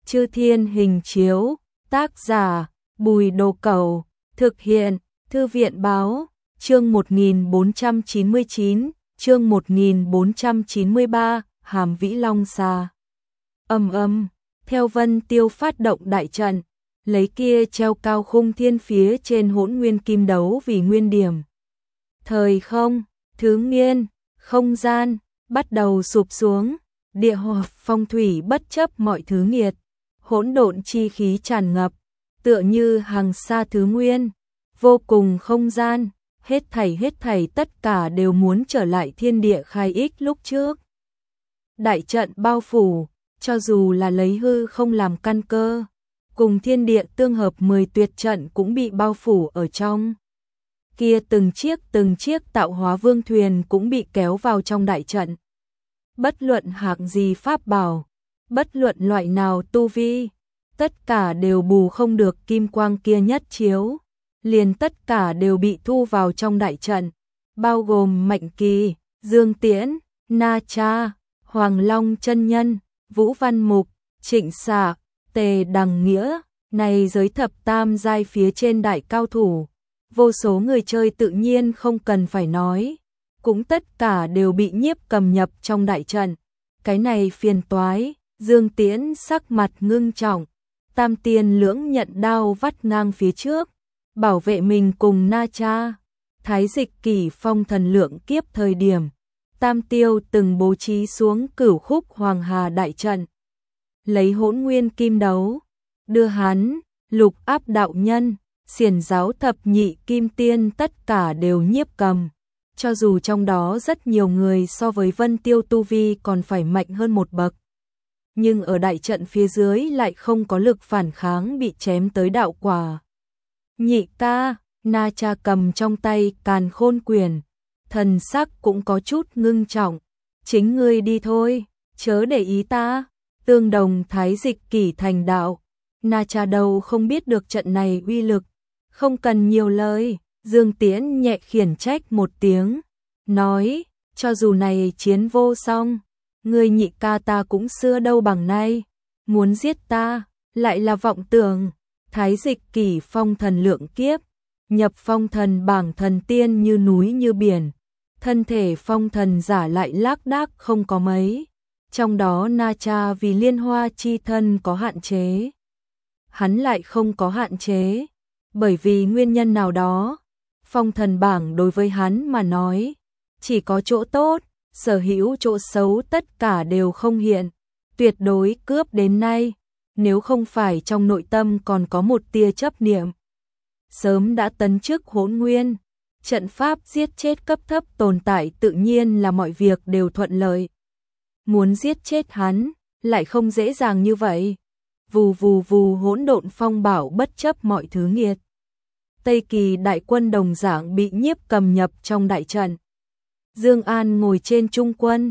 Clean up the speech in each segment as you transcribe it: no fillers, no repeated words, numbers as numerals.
Chư Thiên Hình Chiếu, tác giả Bùi Đồ Cẩu, thực hiện Thư viện Báo, chương 1499, chương 1493, Hàm Vĩ Long Xà. Theo Vân Tiêu phát động đại trận, lấy kia treo cao khung thiên phía trên Hỗn Nguyên Kim Đấu vì nguyên điểm. Thời không, thứ nghiên, không gian, bắt đầu sụp xuống, địa hỏa phong thủy bất chấp mọi thứ nghiệt, hỗn độn chi khí tràn ngập, tựa như hàng xa thứ nguyên, vô cùng không gian, hết thảy tất cả đều muốn trở lại thiên địa khai ích lúc trước. Đại trận bao phủ, cho dù là lấy hư không làm căn cơ, cùng thiên địa tương hợp 10 tuyệt trận cũng bị bao phủ ở trong. Kia từng chiếc tạo hóa vương thuyền cũng bị kéo vào trong đại trận. Bất luận hạng gì pháp bảo, bất luận loại nào tu vi, tất cả đều bù không được kim quang kia nhất chiếu, liền tất cả đều bị thu vào trong đại trận, bao gồm Mạnh Kỳ, Dương Tiễn, Na Cha, Hoàng Long chân nhân, Vũ Văn Mục, Trịnh Xạ, Tề Đằng Nghĩa, này giới thập tam giai phía trên đại cao thủ, vô số người chơi tự nhiên không cần phải nói, cũng tất cả đều bị nhiếp cầm nhập trong đại trận. Cái này phiền toái, Dương Tiễn sắc mặt ngưng trọng, Tam Tiên lưỡng nhận đao vắt ngang phía trước, bảo vệ mình cùng Na Cha. Thái Dịch Kỷ phong thần lượng kiếp thời điểm, Tam Tiêu từng bố trí xuống Cửu Khúc Hoàng Hà đại trận, lấy Hỗn Nguyên Kim Đấu, đưa hắn, Lục Áp đạo nhân, Xiển Giáo thập nhị kim tiên tất cả đều nhiếp cầm. Cho dù trong đó rất nhiều người so với Vân Tiêu tu vi còn phải mạnh hơn một bậc, nhưng ở đại trận phía dưới lại không có lực phản kháng, bị chém tới đạo quả. Nhị ca, Na Cha cầm trong tay Càn Khôn Quyền, thần sắc cũng có chút ngưng trọng. Chính ngươi đi thôi, chớ để ý ta. Tương đồng Thái Dịch Kỷ thành đạo, Na Cha đâu không biết được trận này uy lực, không cần nhiều lời. Dương Tiễn nhẹ khiển trách một tiếng, nói, cho dù này chiến vô song, ngươi nhị ca ta cũng xưa đâu bằng nay, muốn giết ta, lại là vọng tưởng. Thái Dịch Kỷ phong thần lượng kiếp, nhập phong thần bảng thần tiên như núi như biển, thân thể phong thần giả lại lác đác không có mấy, trong đó Na Cha vì liên hoa chi thân có hạn chế, hắn lại không có hạn chế, bởi vì nguyên nhân nào đó. Phong thần bảng đối với hắn mà nói, chỉ có chỗ tốt, sở hữu chỗ xấu tất cả đều không hiện, tuyệt đối cướp đến nay, nếu không phải trong nội tâm còn có một tia chấp niệm. Sớm đã tấn chức Hỗn Nguyên, trận pháp giết chết cấp thấp tồn tại tự nhiên là mọi việc đều thuận lợi. Muốn giết chết hắn, lại không dễ dàng như vậy. Vù vù vù hỗn độn phong bảo bất chấp mọi thứ nghiệt. Tây Kỳ đại quân đồng dạng bị nhiếp cầm nhập trong đại trận. Dương An ngồi trên trung quân,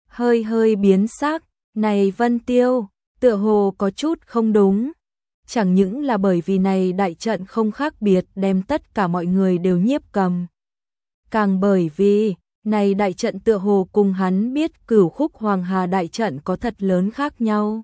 hơi biến sắc, này Vân Tiêu, tựa hồ có chút không đúng. Chẳng những là bởi vì này đại trận không khác biệt đem tất cả mọi người đều nhiếp cầm. Càng bởi vì, này đại trận tựa hồ cùng hắn biết Cửu Khúc Hoàng Hà đại trận có thật lớn khác nhau.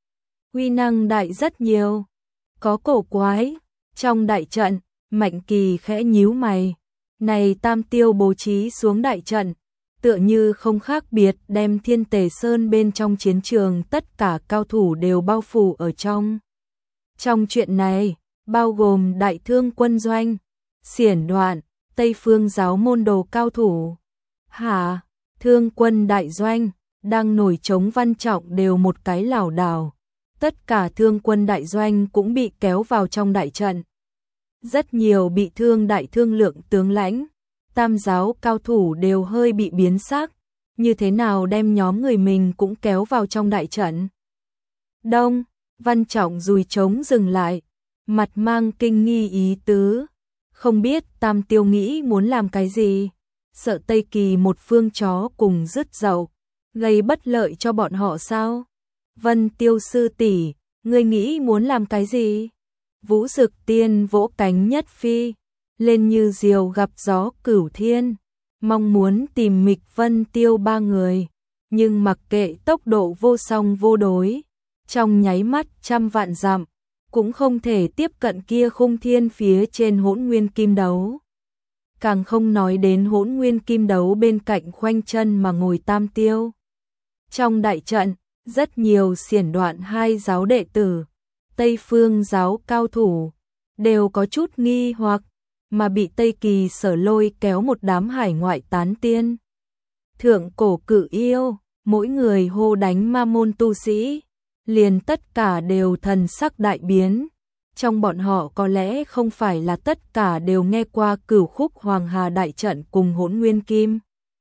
Uy năng đại rất nhiều, có cổ quái, trong đại trận. Mạnh Kỳ khẽ nhíu mày, này Tam Tiêu bố trí xuống đại trận, tựa như không khác biệt đem Thiên Tề Sơn bên trong chiến trường tất cả cao thủ đều bao phủ ở trong. Trong chuyện này, bao gồm Đại Thương quân doanh, Xiển Đoạn, Tây Phương giáo môn đồ cao thủ. Hả, Thương quân đại doanh, đang nổi trống Văn Trọng đều một cái lảo đảo. Tất cả Thương quân đại doanh cũng bị kéo vào trong đại trận. Rất nhiều bị thương đại thương lượng tướng lãnh, tam giáo cao thủ đều hơi bị biến sắc, như thế nào đem nhóm người mình cũng kéo vào trong đại trận. Đông, Văn Trọng dùi trống dừng lại, mặt mang kinh nghi ý tứ, không biết Tam Tiêu nghĩ muốn làm cái gì, sợ Tây Kỳ một phương chó cùng rứt dậu, gây bất lợi cho bọn họ sao? Vân Tiêu sư tỷ, ngươi nghĩ muốn làm cái gì? Vũ Dực Tiên vỗ cánh nhất phi, lên như diều gặp gió cửu thiên, mong muốn tìm Mịch Vân Tiêu ba người, nhưng mặc kệ tốc độ vô song vô đối, trong nháy mắt trăm vạn dặm, cũng không thể tiếp cận kia khung thiên phía trên hỗn nguyên kim đấu. Càng không nói đến hỗn nguyên kim đấu bên cạnh khoanh chân mà ngồi Tam Tiêu. Trong đại trận, rất nhiều xiển đoạn hai giáo đệ tử, Tây Phương giáo cao thủ, đều có chút nghi hoặc, mà bị Tây Kỳ Sở lôi kéo một đám hải ngoại tán tiên. Thượng cổ cự yêu, mỗi người hô đánh ma môn tu sĩ, liền tất cả đều thần sắc đại biến. Trong bọn họ có lẽ không phải là tất cả đều nghe qua Cửu Khúc Hoàng Hà đại trận cùng hỗn nguyên kim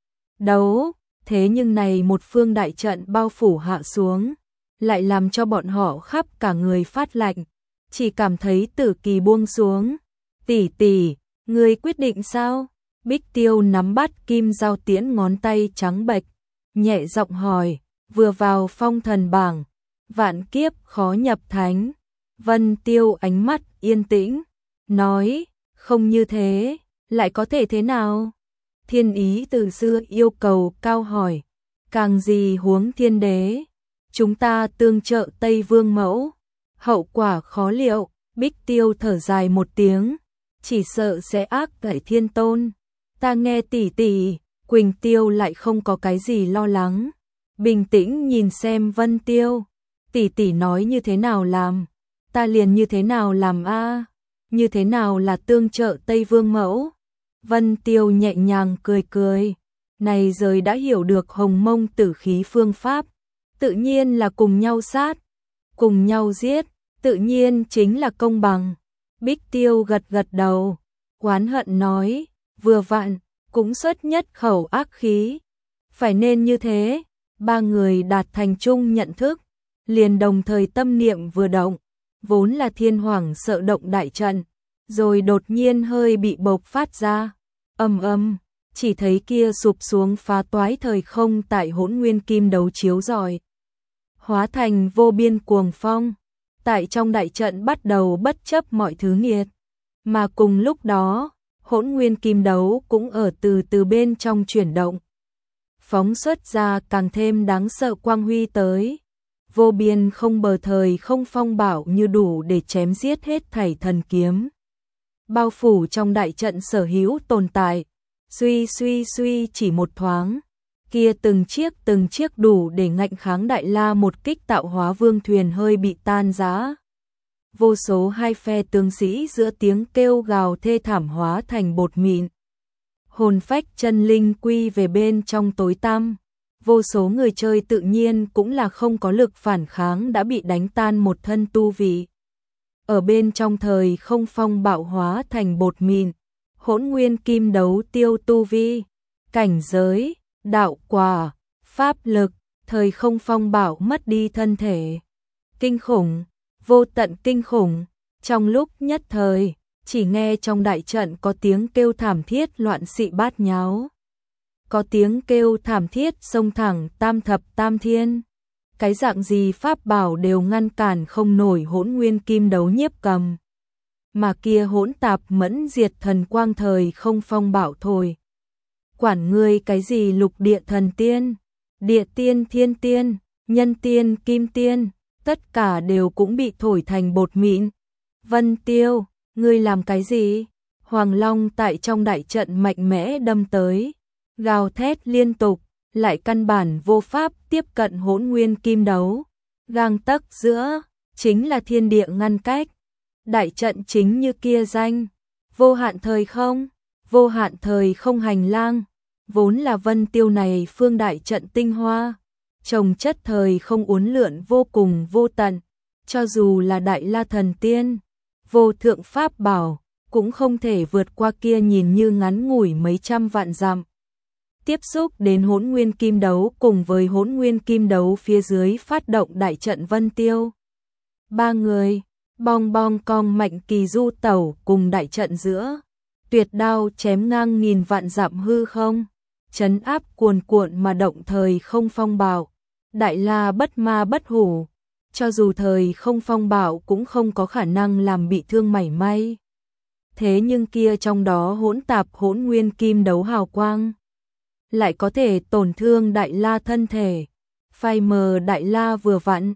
đấu, thế nhưng này một phương đại trận bao phủ hạ xuống, lại làm cho bọn họ khắp cả người phát lạnh, chỉ cảm thấy Tử Kỳ buông xuống. Tỷ tỷ, ngươi quyết định sao? Bích Tiêu nắm bắt kim giao tiễn ngón tay trắng bệch, nhẹ giọng hỏi, vừa vào phong thần bảng, vạn kiếp khó nhập thánh. Vân Tiêu ánh mắt yên tĩnh, nói, không như thế, lại có thể thế nào? Thiên ý từ xưa yêu cầu cao hỏi, càng gì huống thiên đế, chúng ta tương trợ Tây Vương mẫu, hậu quả khó liệu. Bích Tiêu thở dài một tiếng, chỉ sợ sẽ ác gãy thiên tôn. Ta nghe tỷ tỷ, Quỳnh Tiêu lại không có cái gì lo lắng, bình tĩnh nhìn xem Vân Tiêu, tỷ tỷ nói như thế nào làm, ta liền như thế nào làm a, như thế nào là tương trợ Tây Vương mẫu. Vân Tiêu nhẹ nhàng cười cười, này rồi đã hiểu được hồng mông tử khí phương pháp, tự nhiên là cùng nhau sát, cùng nhau giết, tự nhiên chính là công bằng. Bích Tiêu gật gật đầu, oán hận nói, vừa vặn, cũng xuất nhất khẩu ác khí, phải nên như thế. Ba người đạt thành chung nhận thức, liền đồng thời tâm niệm vừa động, vốn là thiên hoàng sợ động đại trận, rồi đột nhiên hơi bị bộc phát ra, ầm ầm, chỉ thấy kia sụp xuống phá toái thời không tại hỗn nguyên kim đấu chiếu rọi, hóa thành vô biên cuồng phong, tại trong đại trận bắt đầu bất chấp mọi thứ nghiệt, mà cùng lúc đó, hỗn nguyên kim đấu cũng ở từ từ bên trong chuyển động, phóng xuất ra càng thêm đáng sợ quang huy tới. Vô biên không bờ thời không phong bảo như đủ để chém giết hết thảy thần kiếm. Bao phủ trong đại trận sở hữu tồn tại, suy chỉ một thoáng, kia từng chiếc đủ để ngạnh kháng Đại La một kích tạo hóa vương thuyền hơi bị tan rã. Vô số hai phe tướng sĩ giữa tiếng kêu gào thê thảm hóa thành bột mịn. Hồn phách chân linh quy về bên trong tối tăm. Vô số người chơi tự nhiên cũng là không có lực phản kháng đã bị đánh tan một thân tu vị. Ở bên trong thời không phong bạo hóa thành bột mịn, hỗn nguyên kim đấu tiêu tu vi, cảnh giới, đạo quả, pháp lực, thời không phong bạo mất đi thân thể. Kinh khủng, vô tận kinh khủng, trong lúc nhất thời, chỉ nghe trong đại trận có tiếng kêu thảm thiết loạn xị bát nháo. Có tiếng kêu thảm thiết xông thẳng tam thập tam thiên. Cái dạng gì pháp bảo đều ngăn cản không nổi hỗn nguyên kim đấu nhiếp cầm. Mà kia hỗn tạp mẫn diệt thần quang thời không phong bảo thôi. Quản ngươi cái gì lục địa thần tiên, địa tiên thiên tiên, nhân tiên kim tiên, tất cả đều cũng bị thổi thành bột mịn. Vân Tiêu, ngươi làm cái gì? Hoàng Long tại trong đại trận mạnh mẽ đâm tới, gào thét liên tục, lại căn bản vô pháp tiếp cận hỗn nguyên kim đấu. Gang tấc giữa, chính là thiên địa ngăn cách. Đại trận chính như kia danh, vô hạn thời không hành lang, vốn là Vân Tiêu này phương đại trận tinh hoa, trồng chất thời không uốn lượn vô cùng vô tận, cho dù là Đại La thần tiên, vô thượng pháp bảo, cũng không thể vượt qua kia nhìn như ngắn ngủi mấy trăm vạn dặm. Tiếp xúc đến hỗn nguyên kim đấu cùng với hỗn nguyên kim đấu phía dưới phát động đại trận Vân Tiêu. Ba người, bong bong cong mạnh kỳ du tẩu cùng đại trận giữa, tuyệt đao chém ngang nghìn vạn dặm hư không, trấn áp cuồn cuộn mà động thời không phong bạo. Đại La bất ma bất hủ, cho dù thời không phong bạo cũng không có khả năng làm bị thương mảy may. Thế nhưng kia trong đó hỗn tạp hỗn nguyên kim đấu hào quang, lại có thể tổn thương Đại La thân thể. Phai mờ Đại La vừa vặn,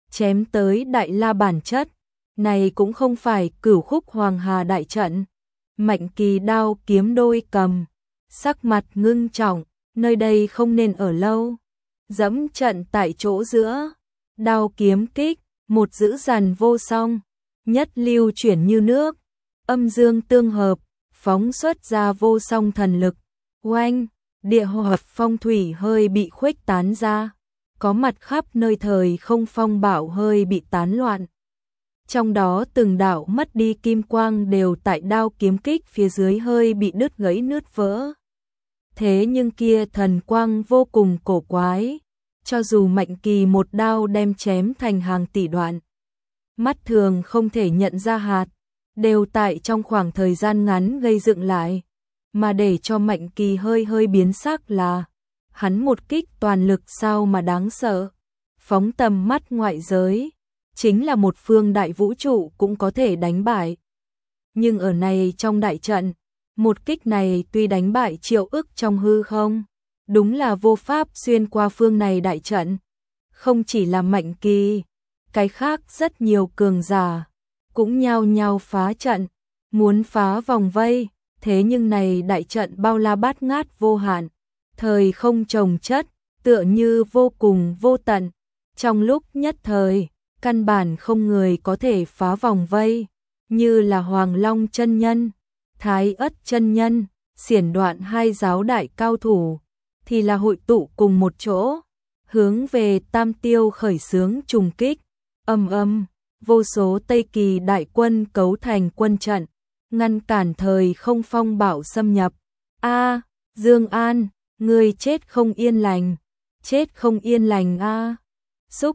chém tới Đại La bản chất. Này cũng không phải Cửu Khúc Hoàng Hà đại trận. Mạnh Kỳ đao kiếm đôi cầm, sắc mặt ngưng trọng, nơi đây không nên ở lâu. Dẫm trận tại chỗ giữa, đao kiếm kích, một dữ dằn vô song, nhất lưu chuyển như nước, âm dương tương hợp, phóng xuất ra vô song thần lực. Oanh, địa hợp phong thủy hơi bị khuếch tán ra, có mặt khắp nơi thời không phong bạo hơi bị tán loạn. Trong đó từng đạo mất đi kim quang đều tại đao kiếm kích phía dưới hơi bị đứt gãy nứt vỡ. Thế nhưng kia thần quang vô cùng cổ quái, cho dù Mạnh Kỳ một đao đem chém thành hàng tỷ đoạn, mắt thường không thể nhận ra hạt, đều tại trong khoảng thời gian ngắn gây dựng lại, mà để cho Mạnh Kỳ hơi biến sắc là, hắn một kích toàn lực sao mà đáng sợ, phóng tầm mắt ngoại giới, chính là một phương đại vũ trụ cũng có thể đánh bại. Nhưng ở này trong đại trận, một kích này tuy đánh bại triệu ức trong hư không, đúng là vô pháp xuyên qua phương này đại trận. Không chỉ là Mạnh Kỳ, cái khác rất nhiều cường giả cũng nhao nhao phá trận, muốn phá vòng vây, thế nhưng này đại trận bao la bát ngát vô hạn, thời không chồng chất, tựa như vô cùng vô tận, trong lúc nhất thời, căn bản không người có thể phá vòng vây, như là Hoàng Long chân nhân, Thái Ất chân nhân, Xiển Đoạn hai giáo đại cao thủ, thì là hội tụ cùng một chỗ, hướng về Tam Tiêu khởi xướng trùng kích. Âm, vô số Tây Kỳ đại quân cấu thành quân trận, ngăn cản thời không phong bạo xâm nhập. A, Dương An, ngươi chết không yên lành, chết không yên lành a. Xúc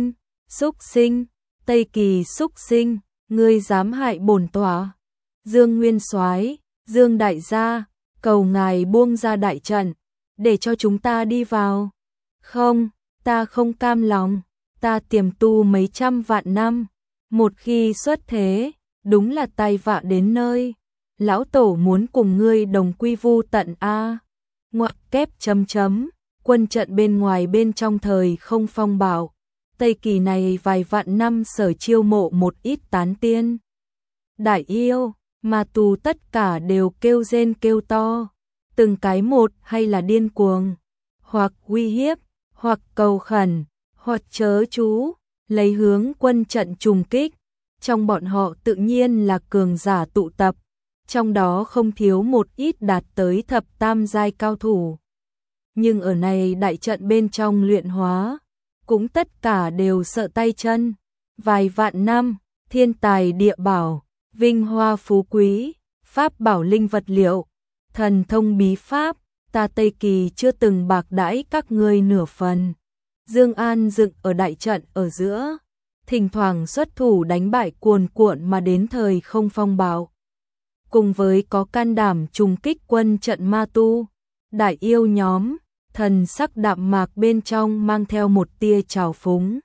sinh, Tây Kỳ xúc sinh, ngươi dám hại bổn tọa. Dương Nguyên Soái, Dương đại gia, cầu ngài buông ra đại trận, để cho chúng ta đi vào. Không, ta không cam lòng, ta tiềm tu mấy trăm vạn năm, một khi xuất thế, đúng là tai vạ đến nơi. Lão tổ muốn cùng ngươi đồng quy vu tận a. Ngoặc kép chấm, quân trận bên ngoài bên trong thời không phong bạo. Tây Kỳ này vài vạn năm sở chiêu mộ một ít tán tiên. Đại yêu, ma tù tất cả đều kêu rên kêu to, từng cái một hay là điên cuồng, hoặc uy hiếp, hoặc cầu khẩn, hoặc chớ chú, lấy hướng quân trận trùng kích. Trong bọn họ tự nhiên là cường giả tụ tập, trong đó không thiếu một ít đạt tới thập tam giai cao thủ. Nhưng ở này đại trận bên trong luyện hóa, cũng tất cả đều sợ tay chân, vài vạn năm, thiên tài địa bảo, vinh hoa phú quý, pháp bảo linh vật liệu, thần thông bí pháp, ta Tây Kỳ chưa từng bạc đãi các ngươi nửa phần. Dương An dựng ở đại trận ở giữa, thỉnh thoảng xuất thủ đánh bại cuồn cuộn mà đến thời không phong bạo. Cùng với có can đảm trùng kích quân trận ma tu, đại yêu nhóm, thần sắc đạm mạc bên trong mang theo một tia trào phúng.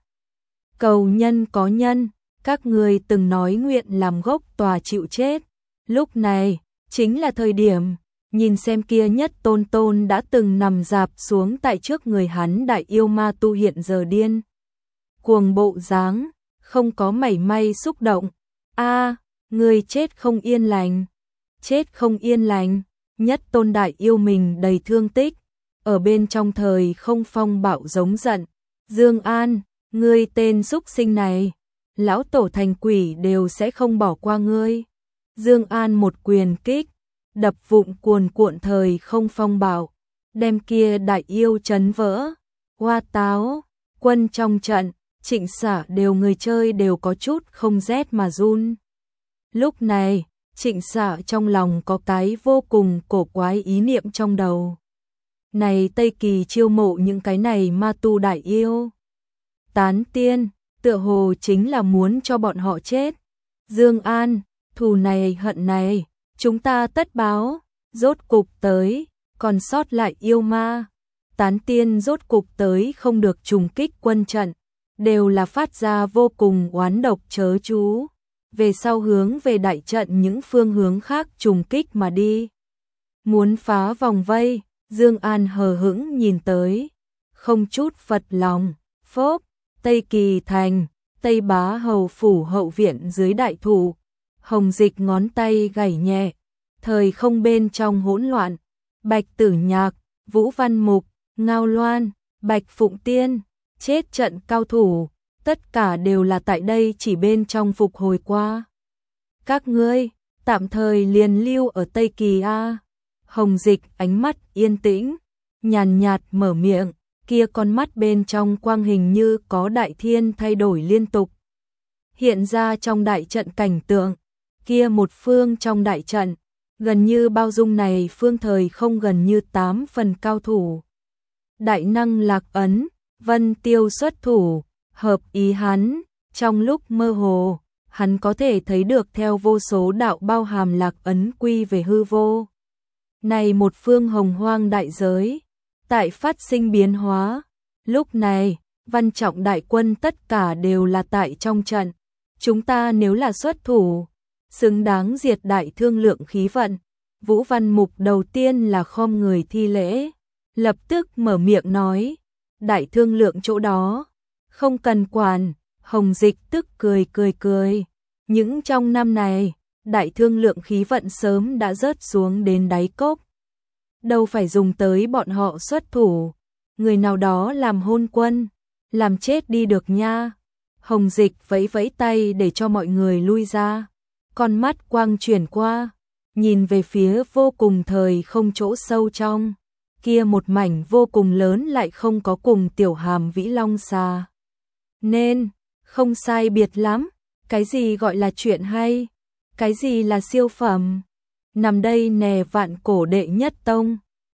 Cầu nhân có nhân, các ngươi từng nói nguyện làm gốc tòa chịu chết. Lúc này, chính là thời điểm, nhìn xem kia Nhất Tôn đã từng nằm rạp xuống tại trước người hắn đại yêu ma tu hiện giờ điên cuồng bộ dáng, không có mảy may xúc động. A, người chết không yên lành, chết không yên lành. Nhất Tôn đại yêu mình đầy thương tích, ở bên trong thời không phong bạo giống giận. Dương An, ngươi tên xúc sinh này, lão tổ thành quỷ đều sẽ không bỏ qua ngươi. Dương An một quyền kích, đập vụn cuồn cuộn thời không phong bạo, đem kia đại yêu chấn vỡ. Hoa táo, quân trong trận, Trịnh Xả đều người chơi đều có chút không rét mà run. Lúc này, Trịnh Xả trong lòng có cái vô cùng cổ quái ý niệm trong đầu. Này Tây Kỳ chiêu mộ những cái này ma tu đại yêu, tán tiên, tựa hồ chính là muốn cho bọn họ chết. Dương An, thù này hận này, chúng ta tất báo. Rốt cục tới, còn sót lại yêu ma, tán tiên rốt cục tới không được trùng kích quân trận, đều là phát ra vô cùng oán độc chớ chú. Về sau hướng về đại trận những phương hướng khác trùng kích mà đi. Muốn phá vòng vây, Dương An hờ hững nhìn tới, không chút phật lòng. Phốp, Tây Kỳ thành, Tây Bá Hầu phủ hậu viện dưới đại thụ, Hồng Dịch ngón tay gảy nhẹ, thời không bên trong hỗn loạn, Bạch Tử Nhạc, Vũ Văn Mục, Ngao Loan, Bạch Phụng Tiên, chết trận cao thủ, tất cả đều là tại đây chỉ bên trong phục hồi qua. Các ngươi, tạm thời liền lưu ở Tây Kỳ a. Hồng Dịch ánh mắt yên tĩnh, nhàn nhạt mở miệng, kia con mắt bên trong quang hình như có đại thiên thay đổi liên tục. Hiện ra trong đại trận cảnh tượng, kia một phương trong đại trận, gần như bao dung này phương thời không gần như 8 phần cao thủ. Đại năng Lạc Ấn, Vân Tiêu xuất thủ, hợp ý hắn, trong lúc mơ hồ, hắn có thể thấy được theo vô số đạo bao hàm Lạc Ấn quy về hư vô. Này một phương hồng hoang đại giới, tại phát sinh biến hóa, lúc này, Văn Trọng đại quân tất cả đều là tại trong trận, chúng ta nếu là xuất thủ, xứng đáng diệt đại thương lượng khí vận. Vũ Văn Mục đầu tiên là khom người thi lễ, lập tức mở miệng nói, đại thương lượng chỗ đó, không cần quản. Hồng Dịch tức cười. Những trong năm này, đại thương lượng khí vận sớm đã rớt xuống đến đáy cốc. Đâu phải dùng tới bọn họ xuất thủ, người nào đó làm hôn quân, làm chết đi được nha. Hồng Dịch vẫy vẫy tay để cho mọi người lui ra, con mắt quang chuyển qua, nhìn về phía vô cùng thời không chỗ sâu trong, kia một mảnh vô cùng lớn lại không có cùng tiểu hàm vĩ long xà. Nên, không sai biệt lắm, cái gì gọi là chuyện hay, cái gì là siêu phẩm, nằm đây nè vạn cổ đệ nhất tông.